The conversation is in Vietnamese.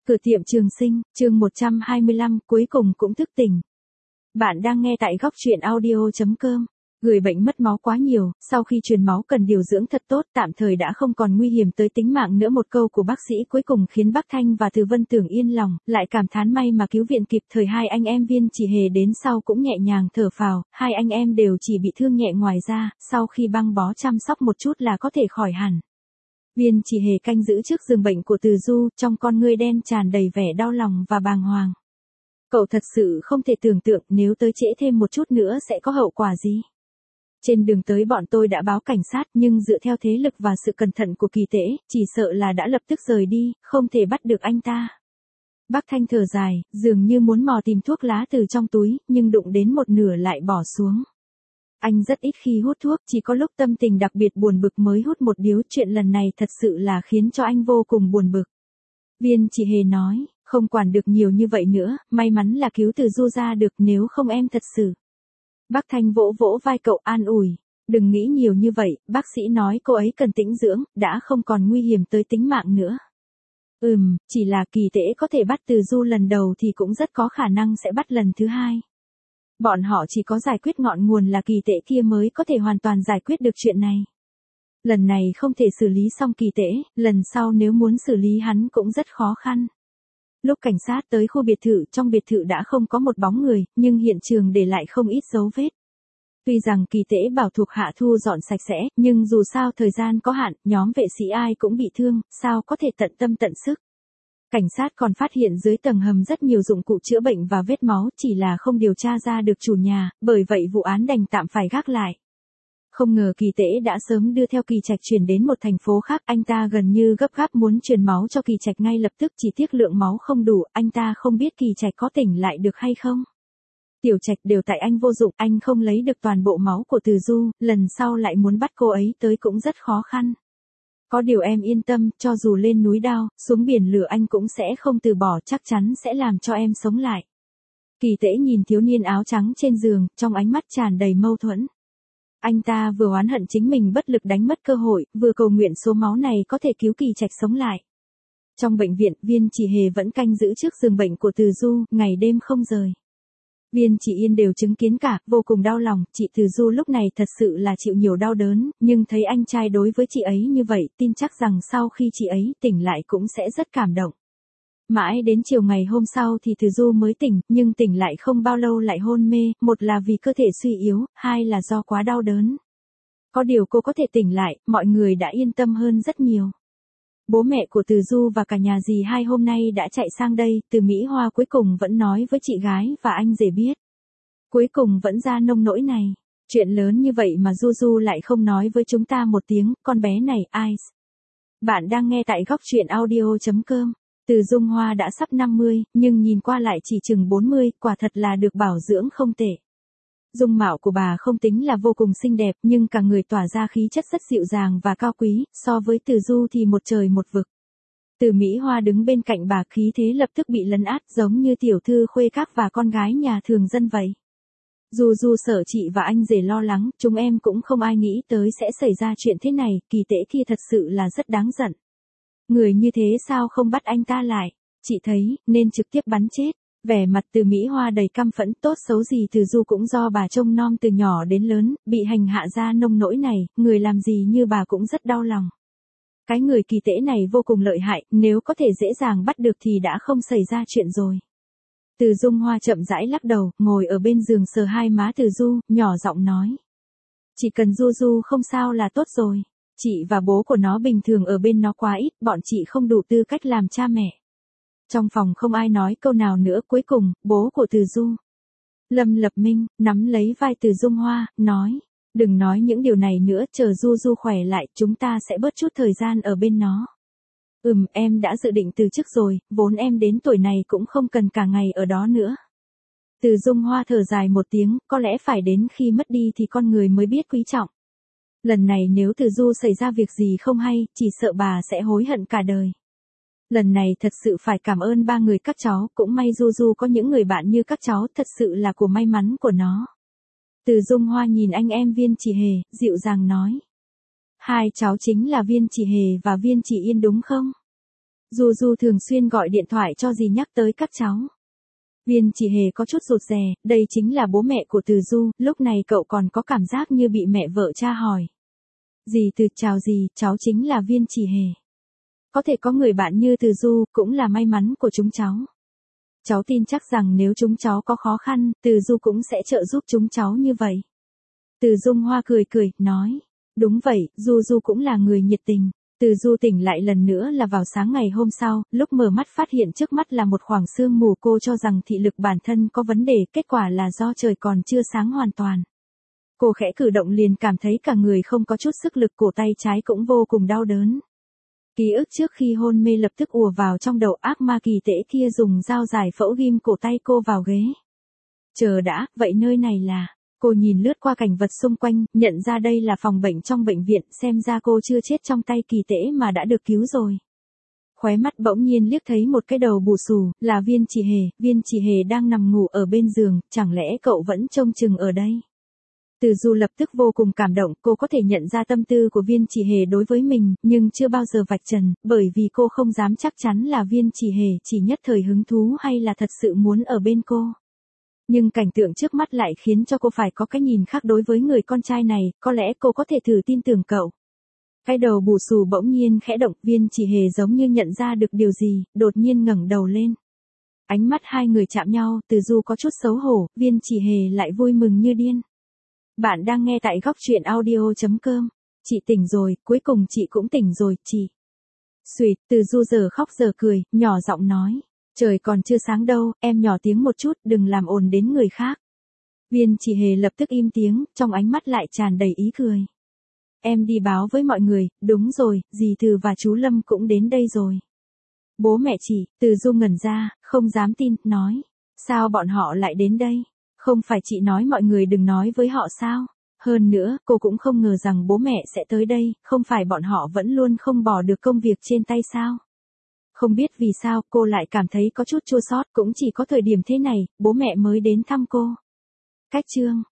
Cửa tiệm Trường Sinh, chương 125, cuối cùng cũng thức tỉnh. Bạn đang nghe tại góc truyện audio.com. Người bệnh mất máu quá nhiều, sau khi truyền máu cần điều dưỡng thật tốt, tạm thời đã không còn nguy hiểm tới tính mạng nữa. Một câu của bác sĩ cuối cùng khiến bác Thanh và Từ Vân Tưởng yên lòng, lại cảm thán may mà cứu viện kịp thời. Hai anh em Viên Chỉ Hề đến sau cũng nhẹ nhàng thở phào, hai anh em đều chỉ bị thương nhẹ, ngoài ra, sau khi băng bó chăm sóc một chút là có thể khỏi hẳn. Viên Chỉ Hề canh giữ trước giường bệnh của Từ Du, trong con ngươi đen tràn đầy vẻ đau lòng và bàng hoàng. Cậu thật sự không thể tưởng tượng nếu tới trễ thêm một chút nữa sẽ có hậu quả gì. Trên đường tới bọn tôi đã báo cảnh sát, nhưng dựa theo thế lực và sự cẩn thận của Kỳ Tễ, chỉ sợ là đã lập tức rời đi, không thể bắt được anh ta. Bác Thanh thở dài, dường như muốn mò tìm thuốc lá từ trong túi, nhưng đụng đến một nửa lại bỏ xuống. Anh rất ít khi hút thuốc, chỉ có lúc tâm tình đặc biệt buồn bực mới hút một điếu. Chuyện lần này thật sự là khiến cho anh vô cùng buồn bực. Viên Chỉ Hề nói, không quản được nhiều như vậy nữa, may mắn là cứu Từ Du ra được, nếu không em thật sự. Bác Thanh vỗ vỗ vai cậu an ủi, đừng nghĩ nhiều như vậy, bác sĩ nói cô ấy cần tĩnh dưỡng, đã không còn nguy hiểm tới tính mạng nữa. Chỉ là Kỳ Tễ có thể bắt Từ Du lần đầu thì cũng rất có khả năng sẽ bắt lần thứ hai. Bọn họ chỉ có giải quyết ngọn nguồn là Kỳ Tễ kia mới có thể hoàn toàn giải quyết được chuyện này. Lần này không thể xử lý xong Kỳ Tễ, lần sau nếu muốn xử lý hắn cũng rất khó khăn. Lúc cảnh sát tới khu biệt thự, trong biệt thự đã không có một bóng người, nhưng hiện trường để lại không ít dấu vết. Tuy rằng Kỳ Tễ bảo thuộc hạ thu dọn sạch sẽ, nhưng dù sao thời gian có hạn, nhóm vệ sĩ ai cũng bị thương, sao có thể tận tâm tận sức. Cảnh sát còn phát hiện dưới tầng hầm rất nhiều dụng cụ chữa bệnh và vết máu, chỉ là không điều tra ra được chủ nhà, bởi vậy vụ án đành tạm phải gác lại. Không ngờ Kỳ Tễ đã sớm đưa theo Kỳ Trạch chuyển đến một thành phố khác, anh ta gần như gấp gáp muốn truyền máu cho Kỳ Trạch ngay lập tức, chỉ tiếc lượng máu không đủ, anh ta không biết Kỳ Trạch có tỉnh lại được hay không. Tiểu Trạch đều tại anh vô dụng, anh không lấy được toàn bộ máu của Từ Du, lần sau lại muốn bắt cô ấy tới cũng rất khó khăn. Có điều em yên tâm, cho dù lên núi đao, xuống biển lửa anh cũng sẽ không từ bỏ, chắc chắn sẽ làm cho em sống lại. Kỳ Tễ nhìn thiếu niên áo trắng trên giường, trong ánh mắt tràn đầy mâu thuẫn. Anh ta vừa oán hận chính mình bất lực đánh mất cơ hội, vừa cầu nguyện số máu này có thể cứu Kỳ Trạch sống lại. Trong bệnh viện, Viên Chỉ Hề vẫn canh giữ trước giường bệnh của Từ Du, ngày đêm không rời. Viên Chỉ Yên đều chứng kiến cả, vô cùng đau lòng, chị Từ Du lúc này thật sự là chịu nhiều đau đớn, nhưng thấy anh trai đối với chị ấy như vậy, tin chắc rằng sau khi chị ấy tỉnh lại cũng sẽ rất cảm động. Mãi đến chiều ngày hôm sau thì Từ Du mới tỉnh, nhưng tỉnh lại không bao lâu lại hôn mê, một là vì cơ thể suy yếu, hai là do quá đau đớn. Có điều cô có thể tỉnh lại, mọi người đã yên tâm hơn rất nhiều. Bố mẹ của Từ Du và cả nhà dì hai hôm nay đã chạy sang đây, Từ Mỹ Hoa cuối cùng vẫn nói với chị gái và anh rể biết. Cuối cùng vẫn ra nông nỗi này. Chuyện lớn như vậy mà Du Du lại không nói với chúng ta một tiếng, con bé này, ai? Bạn đang nghe tại góc truyện audio.com. Từ Dung Hoa đã sắp 50, nhưng nhìn qua lại chỉ chừng 40, quả thật là được bảo dưỡng không tệ. Dung mạo của bà không tính là vô cùng xinh đẹp, nhưng cả người tỏa ra khí chất rất dịu dàng và cao quý, so với Từ Du thì một trời một vực. Từ Mỹ Hoa đứng bên cạnh bà, khí thế lập tức bị lấn át, giống như tiểu thư khuê các và con gái nhà thường dân vậy. Dù sợ chị và anh rể lo lắng, chúng em cũng không ai nghĩ tới sẽ xảy ra chuyện thế này, Kỳ Tễ kia thật sự là rất đáng giận. Người như thế sao không bắt anh ta lại, chị thấy, nên trực tiếp bắn chết. Vẻ mặt Từ Mỹ Hoa đầy căm phẫn, tốt xấu gì Từ Du cũng do bà trông nom từ nhỏ đến lớn, bị hành hạ ra nông nỗi này, người làm gì như bà cũng rất đau lòng. Cái người Kỳ Tễ này vô cùng lợi hại, nếu có thể dễ dàng bắt được thì đã không xảy ra chuyện rồi. Từ Dung Hoa chậm rãi lắc đầu, ngồi ở bên giường sờ hai má Từ Du, nhỏ giọng nói. Chỉ cần Du không sao là tốt rồi. Chị và bố của nó bình thường ở bên nó quá ít, bọn chị không đủ tư cách làm cha mẹ. Trong phòng không ai nói câu nào nữa, cuối cùng, bố của Từ Du, Lâm Lập Minh, nắm lấy vai Từ Dung Hoa, nói. Đừng nói những điều này nữa, chờ Du khỏe lại, chúng ta sẽ bớt chút thời gian ở bên nó. Em đã dự định từ chức rồi, vốn em đến tuổi này cũng không cần cả ngày ở đó nữa. Từ Dung Hoa thở dài một tiếng, có lẽ phải đến khi mất đi thì con người mới biết quý trọng. Lần này nếu Từ Du xảy ra việc gì không hay, chỉ sợ bà sẽ hối hận cả đời. Lần này thật sự phải cảm ơn ba người các cháu, cũng may Du có những người bạn như các cháu, thật sự là của may mắn của nó. Từ Dung Hoa nhìn anh em Viên Chỉ Hề, dịu dàng nói. Hai cháu chính là Viên Chỉ Hề và Viên Chỉ Yên đúng không? Du Du thường xuyên gọi điện thoại cho dì nhắc tới các cháu. Viên Chỉ Hề có chút rụt rè, đây chính là bố mẹ của Từ Du, lúc này cậu còn có cảm giác như bị mẹ vợ tra hỏi. Dì Từ, chào dì, cháu chính là Viên Chỉ Hề. Có thể có người bạn như Từ Du, cũng là may mắn của chúng cháu. Cháu tin chắc rằng nếu chúng cháu có khó khăn, Từ Du cũng sẽ trợ giúp chúng cháu như vậy. Từ Dung Hoa cười cười, nói. Đúng vậy, Du Du cũng là người nhiệt tình. Từ Du tỉnh lại lần nữa là vào sáng ngày hôm sau, lúc mở mắt phát hiện trước mắt là một khoảng sương mù, cô cho rằng thị lực bản thân có vấn đề, kết quả là do trời còn chưa sáng hoàn toàn. Cô khẽ cử động liền cảm thấy cả người không có chút sức lực, cổ tay trái cũng vô cùng đau đớn. Ký ức trước khi hôn mê lập tức ùa vào trong đầu, ác ma kỳ tể kia dùng dao dài phẫu ghim cổ tay cô vào ghế. Chờ đã, vậy nơi này là... Cô nhìn lướt qua cảnh vật xung quanh, nhận ra đây là phòng bệnh trong bệnh viện, xem ra cô chưa chết trong tay kỳ tể mà đã được cứu rồi. Khóe mắt bỗng nhiên liếc thấy một cái đầu bù xù, là Viên Chỉ Hề. Viên Chỉ Hề đang nằm ngủ ở bên giường, chẳng lẽ cậu vẫn trông chừng ở đây? Từ Du lập tức vô cùng cảm động, cô có thể nhận ra tâm tư của Viên Chỉ Hề đối với mình, nhưng chưa bao giờ vạch trần, bởi vì cô không dám chắc chắn là Viên Chỉ Hề chỉ nhất thời hứng thú hay là thật sự muốn ở bên cô. Nhưng cảnh tượng trước mắt lại khiến cho cô phải có cái nhìn khác đối với người con trai này, có lẽ cô có thể thử tin tưởng cậu. Cái đầu bù xù bỗng nhiên khẽ động, Viên Chỉ Hề giống như nhận ra được điều gì, đột nhiên ngẩng đầu lên. Ánh mắt hai người chạm nhau, Từ Du có chút xấu hổ, Viên Chỉ Hề lại vui mừng như điên. Bạn đang nghe tại góc truyện audio.com. Chị tỉnh rồi, cuối cùng chị cũng tỉnh rồi, chị. Xuyệt, Từ Du giờ khóc giờ cười, nhỏ giọng nói. Trời còn chưa sáng đâu, em nhỏ tiếng một chút, đừng làm ồn đến người khác. Viên Chỉ Hề lập tức im tiếng, trong ánh mắt lại tràn đầy ý cười. Em đi báo với mọi người, đúng rồi, dì Từ và chú Lâm cũng đến đây rồi. Bố mẹ chị, Từ Du ngẩn ra, không dám tin, nói. Sao bọn họ lại đến đây? Không phải chị nói mọi người đừng nói với họ sao? Hơn nữa, cô cũng không ngờ rằng bố mẹ sẽ tới đây, không phải bọn họ vẫn luôn không bỏ được công việc trên tay sao? Không biết vì sao cô lại cảm thấy có chút chua xót, cũng chỉ có thời điểm thế này, bố mẹ mới đến thăm cô. Cách chương